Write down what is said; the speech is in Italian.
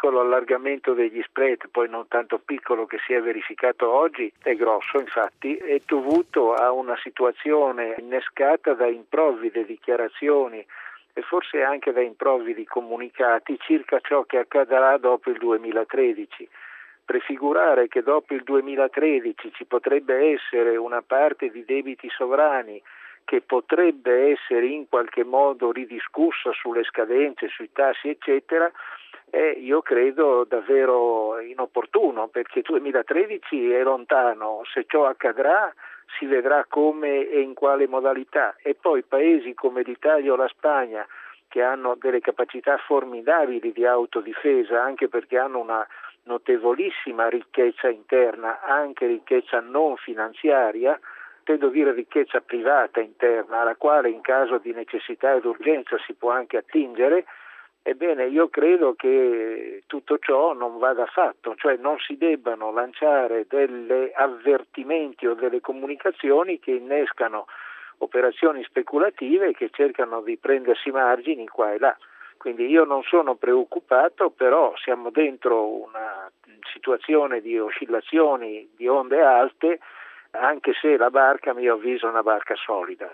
piccolo allargamento degli spread, poi non tanto piccolo, che si è verificato oggi, è grosso infatti, è dovuto a una situazione innescata da improvvide dichiarazioni e forse anche da improvvidi comunicati circa ciò che accadrà dopo il 2013. Prefigurare che dopo il 2013 ci potrebbe essere una parte di debiti sovrani che potrebbe essere in qualche modo ridiscussa sulle scadenze, sui tassi eccetera, io credo davvero inopportuno, perché il 2013 è lontano. Se ciò accadrà si vedrà come e in quale modalità, e poi paesi come l'Italia o la Spagna, che hanno delle capacità formidabili di autodifesa, anche perché hanno una notevolissima ricchezza interna, anche ricchezza non finanziaria, intendo dire ricchezza privata interna, alla quale in caso di necessità ed urgenza si può anche attingere. Ebbene, io credo che tutto ciò non vada fatto, cioè non si debbano lanciare degli avvertimenti o delle comunicazioni che innescano operazioni speculative che cercano di prendersi margini qua e là. Quindi io non sono preoccupato, però siamo dentro una situazione di oscillazioni, di onde alte, anche se la barca, a mio avviso, è una barca solida.